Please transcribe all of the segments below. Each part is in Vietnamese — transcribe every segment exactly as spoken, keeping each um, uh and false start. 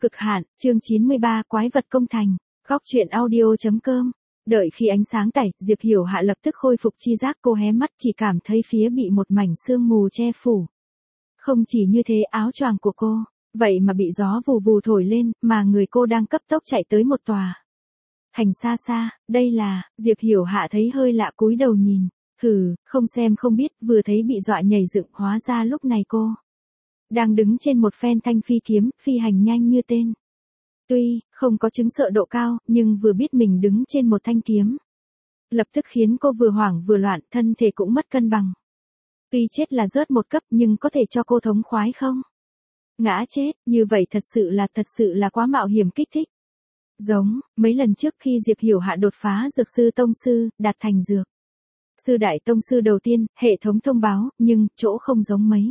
Cực hạn, chương chín mươi ba, quái vật công thành. Góc truyện audio.com. Đợi khi ánh sáng tẩy, Diệp Hiểu Hạ lập tức khôi phục chi giác, cô hé mắt chỉ cảm thấy phía bị một mảnh sương mù che phủ. Không chỉ như thế, áo choàng của cô, vậy mà bị gió vù vù thổi lên, mà người cô đang cấp tốc chạy tới một tòa thành xa xa. Đây là, Diệp Hiểu Hạ thấy hơi lạ, cúi đầu nhìn. Hừ, không xem không biết, vừa thấy bị dọa nhảy dựng, hóa ra lúc này cô đang đứng trên một phen thanh phi kiếm, phi hành nhanh như tên. Tuy không có chứng sợ độ cao, nhưng vừa biết mình đứng trên một thanh kiếm, lập tức khiến cô vừa hoảng vừa loạn, thân thể cũng mất cân bằng. Tuy chết là rớt một cấp, nhưng có thể cho cô thống khoái không? Ngã chết, như vậy thật sự là thật sự là quá mạo hiểm kích thích. Giống mấy lần trước khi Diệp Hiểu Hạ đột phá dược sư tông sư, đạt thành dược sư đại tông sư đầu tiên, hệ thống thông báo, nhưng chỗ không giống mấy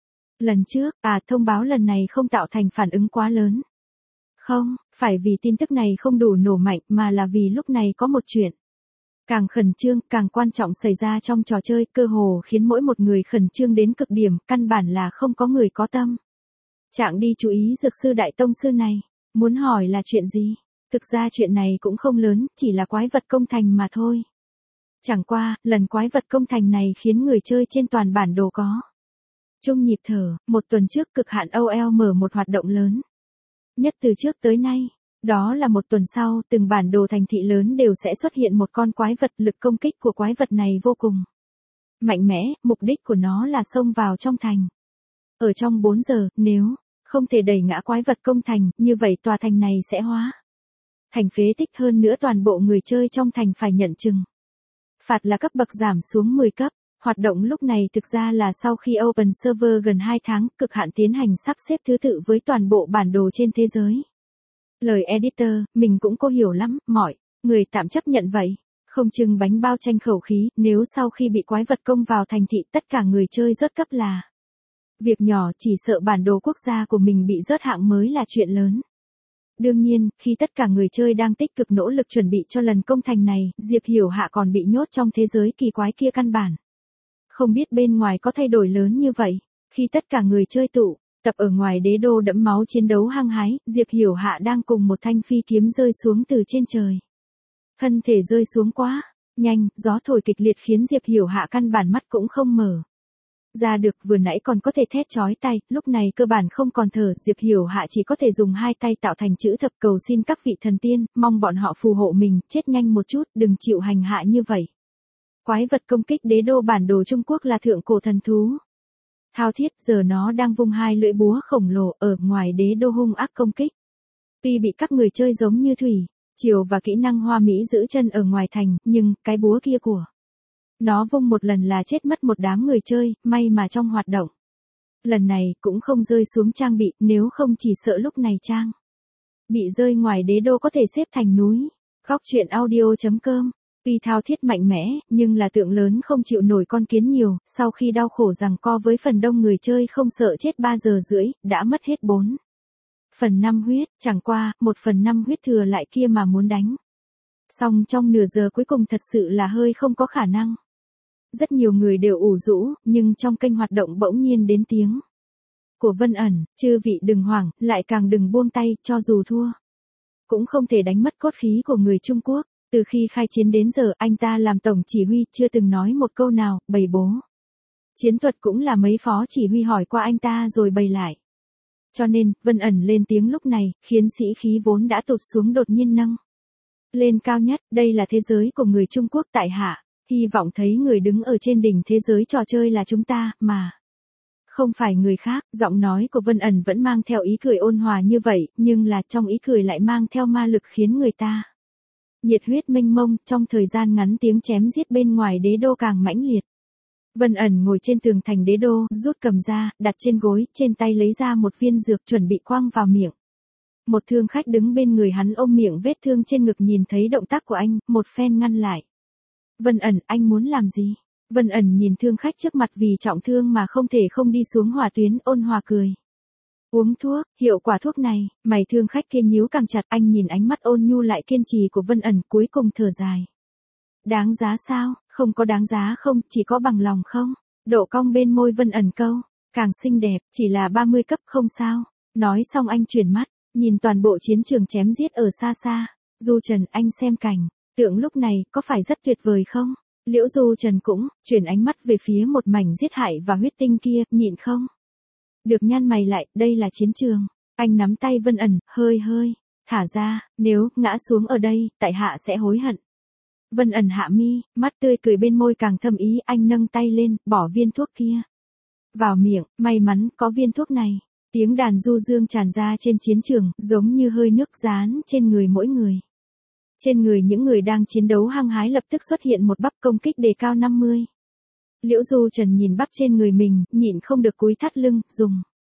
lần trước. À, thông báo lần này không tạo thành phản ứng quá lớn. Không, phải vì tin tức này không đủ nổ mạnh, mà là vì lúc này có một chuyện càng khẩn trương, càng quan trọng xảy ra trong trò chơi, cơ hồ khiến mỗi một người khẩn trương đến cực điểm, căn bản là không có người có tâm trạng đi chú ý dược sư đại tông sư này. Muốn hỏi là chuyện gì? Thực ra chuyện này cũng không lớn, chỉ là quái vật công thành mà thôi. Chẳng qua, lần quái vật công thành này khiến người chơi trên toàn bản đồ có chung nhịp thở. Một tuần trước Cực hạn o lờ mở một hoạt động lớn nhất từ trước tới nay. Đó là một tuần sau, từng bản đồ thành thị lớn đều sẽ xuất hiện một con quái vật. Lực công kích của quái vật này vô cùng mạnh mẽ, mục đích của nó là xông vào trong thành. Ở trong bốn giờ, nếu không thể đẩy ngã quái vật công thành, như vậy tòa thành này sẽ hóa thành phế tích, hơn nữa toàn bộ người chơi trong thành phải nhận trừng phạt là cấp bậc giảm xuống mười cấp. Hoạt động lúc này thực ra là sau khi Open Server gần hai tháng, Cực hạn tiến hành sắp xếp thứ tự với toàn bộ bản đồ trên thế giới. Lời editor, mình cũng có hiểu lắm, mọi người tạm chấp nhận vậy. Không chừng bánh bao tranh khẩu khí, nếu sau khi bị quái vật công vào thành thị tất cả người chơi rớt cấp là việc nhỏ, chỉ sợ bản đồ quốc gia của mình bị rớt hạng mới là chuyện lớn. Đương nhiên, khi tất cả người chơi đang tích cực nỗ lực chuẩn bị cho lần công thành này, Diệp Hiểu Hạ còn bị nhốt trong thế giới kỳ quái kia, căn bản không biết bên ngoài có thay đổi lớn như vậy. Khi tất cả người chơi tụ tập ở ngoài đế đô đẫm máu chiến đấu hăng hái, Diệp Hiểu Hạ đang cùng một thanh phi kiếm rơi xuống từ trên trời. Thân thể rơi xuống quá nhanh, gió thổi kịch liệt khiến Diệp Hiểu Hạ căn bản mắt cũng không mở ra được, vừa nãy còn có thể thét chói tai, lúc này cơ bản không còn thở. Diệp Hiểu Hạ chỉ có thể dùng hai tay tạo thành chữ thập, cầu xin các vị thần tiên, mong bọn họ phù hộ mình, chết nhanh một chút, đừng chịu hành hạ như vậy. Quái vật công kích đế đô bản đồ Trung Quốc là thượng cổ thần thú Thao Thiết, giờ nó đang vung hai lưỡi búa khổng lồ ở ngoài đế đô hung ác công kích. Tuy bị các người chơi giống như thủy triều và kỹ năng hoa mỹ giữ chân ở ngoài thành, nhưng cái búa kia của nó vung một lần là chết mất một đám người chơi. May mà trong hoạt động lần này cũng không rơi xuống trang bị, nếu không chỉ sợ lúc này trang bị rơi ngoài đế đô có thể xếp thành núi. Góc truyện audio.com. Tuy Thao Thiết mạnh mẽ, nhưng là tượng lớn không chịu nổi con kiến nhiều. Sau khi đau khổ giằng co với phần đông người chơi không sợ chết ba giờ rưỡi, đã mất hết bốn phần năm huyết. Chẳng qua, một phần năm huyết thừa lại kia mà muốn đánh xong trong nửa giờ cuối cùng thật sự là hơi không có khả năng. Rất nhiều người đều ủ rũ, nhưng trong kênh hoạt động bỗng nhiên đến tiếng của Vân Ẩn, chư vị đừng hoảng, lại càng đừng buông tay, cho dù thua cũng không thể đánh mất cốt khí của người Trung Quốc. Từ khi khai chiến đến giờ, anh ta làm tổng chỉ huy chưa từng nói một câu nào, bày bố chiến thuật cũng là mấy phó chỉ huy hỏi qua anh ta rồi bày lại. Cho nên, Vân Ẩn lên tiếng lúc này, khiến sĩ khí vốn đã tụt xuống đột nhiên nâng lên cao nhất. Đây là thế giới của người Trung Quốc tại hạ, hy vọng thấy người đứng ở trên đỉnh thế giới trò chơi là chúng ta, mà không phải người khác. Giọng nói của Vân Ẩn vẫn mang theo ý cười ôn hòa như vậy, nhưng là trong ý cười lại mang theo ma lực khiến người ta nhiệt huyết mênh mông. Trong thời gian ngắn, tiếng chém giết bên ngoài đế đô càng mãnh liệt. Vân Ẩn ngồi trên tường thành đế đô, rút cầm ra, đặt trên gối, trên tay lấy ra một viên dược chuẩn bị quăng vào miệng. Một thương khách đứng bên người hắn ôm miệng vết thương trên ngực, nhìn thấy động tác của anh, một phen ngăn lại. Vân Ẩn, anh muốn làm gì? Vân Ẩn nhìn thương khách trước mặt vì trọng thương mà không thể không đi xuống hỏa tuyến, ôn hòa cười. Uống thuốc, hiệu quả thuốc này, mày thương khách kia nhíu càng chặt. Anh nhìn ánh mắt ôn nhu lại kiên trì của Vân Ẩn, cuối cùng thở dài. Đáng giá sao? Không có đáng giá không, chỉ có bằng lòng không? Độ cong bên môi Vân Ẩn câu càng xinh đẹp, chỉ là ba mươi cấp không sao. Nói xong anh chuyển mắt Nhìn toàn bộ chiến trường chém giết ở xa xa, Du Trần anh xem cảnh, tượng lúc này có phải rất tuyệt vời không? Liễu Du Trần cũng, chuyển ánh mắt về phía một mảnh giết hại và huyết tinh kia, nhịn không? Được nhăn mày lại, đây là chiến trường. Anh nắm tay Vân ẩn, hơi hơi, thả ra, nếu ngã xuống ở đây, tại hạ sẽ hối hận. Vân ẩn hạ mi, mắt tươi cười bên môi càng thâm ý, anh nâng tay lên, bỏ viên thuốc kia vào miệng, may mắn có viên thuốc này. Tiếng đàn du dương tràn ra trên chiến trường, giống như hơi nước dán trên người mỗi người. Trên người những người đang chiến đấu hăng hái lập tức xuất hiện một bắp công kích đề cao năm mươi. Liễu Du Trần nhìn bắp trên người mình, nhịn không được cúi thắt lưng, dùng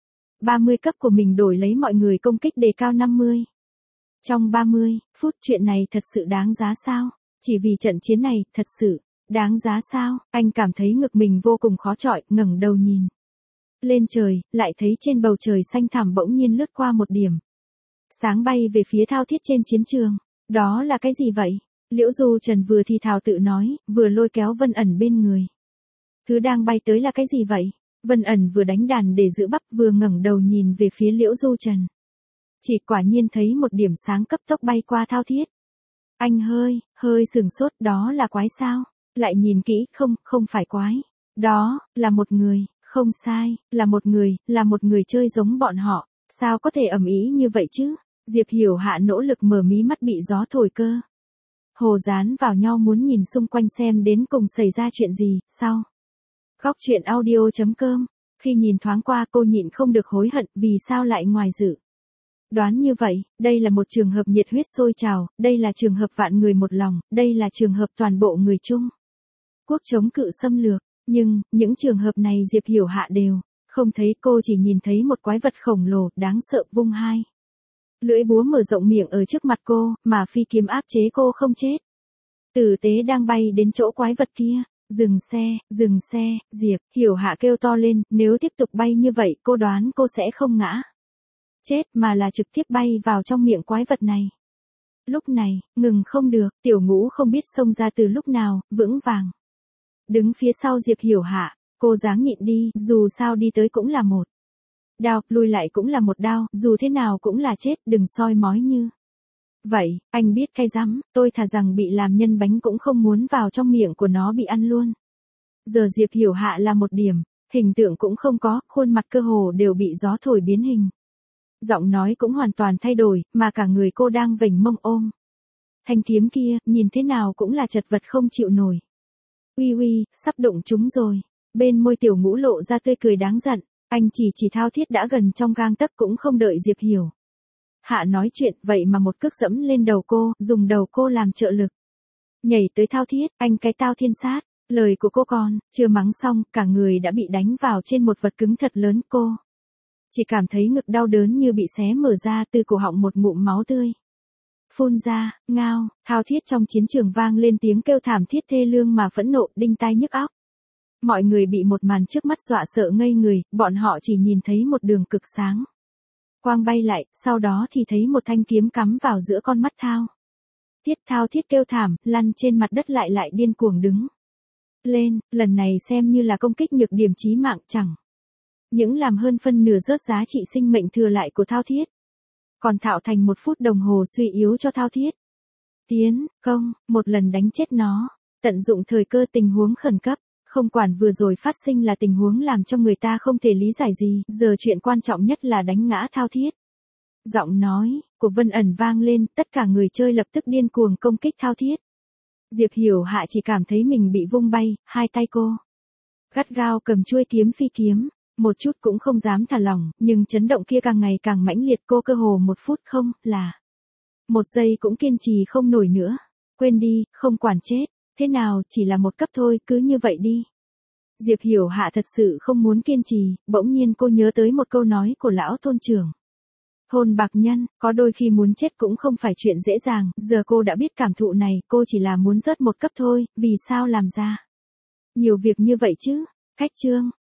ba mươi cấp của mình đổi lấy mọi người công kích đề cao năm mươi. Trong ba mươi phút chuyện này thật sự đáng giá sao? Chỉ vì trận chiến này, thật sự, đáng giá sao? Anh cảm thấy ngực mình vô cùng khó chọi, ngẩng đầu nhìn lên trời, lại thấy trên bầu trời xanh thẳm bỗng nhiên lướt qua một điểm sáng bay về phía thao thiết trên chiến trường. Đó là cái gì vậy? Liễu Du Trần vừa thì thào tự nói, vừa lôi kéo Vân ẩn bên người. Thứ đang bay tới là cái gì vậy? Vân ẩn vừa đánh đàn để giữ bắp vừa ngẩng đầu nhìn về phía Liễu Du Trần. Chỉ quả nhiên thấy một điểm sáng cấp tốc bay qua thao thiết. Anh hơi, hơi sừng sốt, đó là quái sao? Lại nhìn kỹ, không, không phải quái. Đó, là một người, không sai, là một người, là một người chơi giống bọn họ. Sao có thể ầm ĩ như vậy chứ? Diệp Hiểu Hạ nỗ lực mở mí mắt bị gió thổi cơ hồ dán vào nhau muốn nhìn xung quanh xem đến cùng xảy ra chuyện gì, sau. Góc truyện audio chấm com, khi nhìn thoáng qua cô nhịn không được hối hận vì sao lại ngoài dự đoán như vậy, đây là một trường hợp nhiệt huyết sôi trào, đây là trường hợp vạn người một lòng, đây là trường hợp toàn bộ người Trung Quốc chống cự xâm lược, nhưng, những trường hợp này Diệp Hiểu Hạ đều không thấy, cô chỉ nhìn thấy một quái vật khổng lồ, đáng sợ vung hai. Lưỡi búa mở rộng miệng ở trước mặt cô, mà phi kiếm áp chế cô không chết. Tử tế đang bay đến chỗ quái vật kia. Dừng xe, dừng xe, Diệp, Hiểu Hạ kêu to lên, nếu tiếp tục bay như vậy cô đoán cô sẽ không ngã chết mà là trực tiếp bay vào trong miệng quái vật này. Lúc này, ngừng không được, Tiểu Ngũ không biết xông ra từ lúc nào, vững vàng đứng phía sau Diệp Hiểu Hạ, cô dáng nhịn đi, dù sao đi tới cũng là một đao, lùi lại cũng là một đao, dù thế nào cũng là chết, đừng soi mói như vậy, anh biết cay rắm, tôi thà rằng bị làm nhân bánh cũng không muốn vào trong miệng của nó bị ăn luôn. Giờ Diệp Hiểu Hạ là một điểm, hình tượng cũng không có, khuôn mặt cơ hồ đều bị gió thổi biến hình. Giọng nói cũng hoàn toàn thay đổi, mà cả người cô đang vểnh mông ôm thanh kiếm kia, nhìn thế nào cũng là chật vật không chịu nổi. Uy uy, sắp đụng chúng rồi. Bên môi Tiểu Ngũ lộ ra tươi cười đáng giận, anh chỉ chỉ thao thiết đã gần trong gang tấc cũng không đợi Diệp Hiểu Hạ nói chuyện, vậy mà một cước dẫm lên đầu cô, dùng đầu cô làm trợ lực. Nhảy tới thao thiết, anh cái tao thiên sát, lời của cô còn, chưa mắng xong, cả người đã bị đánh vào trên một vật cứng thật lớn, cô chỉ cảm thấy ngực đau đớn như bị xé mở ra, từ cổ họng một ngụm máu tươi phun ra, ngao, thao thiết trong chiến trường vang lên tiếng kêu thảm thiết thê lương mà phẫn nộ, đinh tai nhức óc. Mọi người bị một màn trước mắt dọa sợ ngây người, bọn họ chỉ nhìn thấy một đường cực sáng quang bay lại, sau đó thì thấy một thanh kiếm cắm vào giữa con mắt thao thiết. Thao thiết kêu thảm, lăn trên mặt đất lại lại điên cuồng đứng lên, lần này xem như là công kích nhược điểm chí mạng, chẳng những làm hơn phân nửa rớt giá trị sinh mệnh thừa lại của thao thiết, còn tạo thành một phút đồng hồ suy yếu cho thao thiết. Tiến công, một lần đánh chết nó, tận dụng thời cơ tình huống khẩn cấp, không quản vừa rồi phát sinh là tình huống làm cho người ta không thể lý giải gì, giờ chuyện quan trọng nhất là đánh ngã thao thiết. Giọng nói của Vân ẩn vang lên, tất cả người chơi lập tức điên cuồng công kích thao thiết. Diệp Hiểu Hạ chỉ cảm thấy mình bị vung bay, hai tay cô gắt gao cầm chuôi kiếm phi kiếm, một chút cũng không dám thả lỏng, nhưng chấn động kia càng ngày càng mãnh liệt, cô cơ hồ một phút không, là một giây cũng kiên trì không nổi nữa. Quên đi, không quản chết thế nào, chỉ là một cấp thôi, cứ như vậy đi. Diệp Hiểu Hạ thật sự không muốn kiên trì, bỗng nhiên cô nhớ tới một câu nói của lão thôn trưởng. Thôn Bạc Nhân, có đôi khi muốn chết cũng không phải chuyện dễ dàng, giờ cô đã biết cảm thụ này, cô chỉ là muốn rớt một cấp thôi, vì sao làm ra nhiều việc như vậy chứ? Khách chương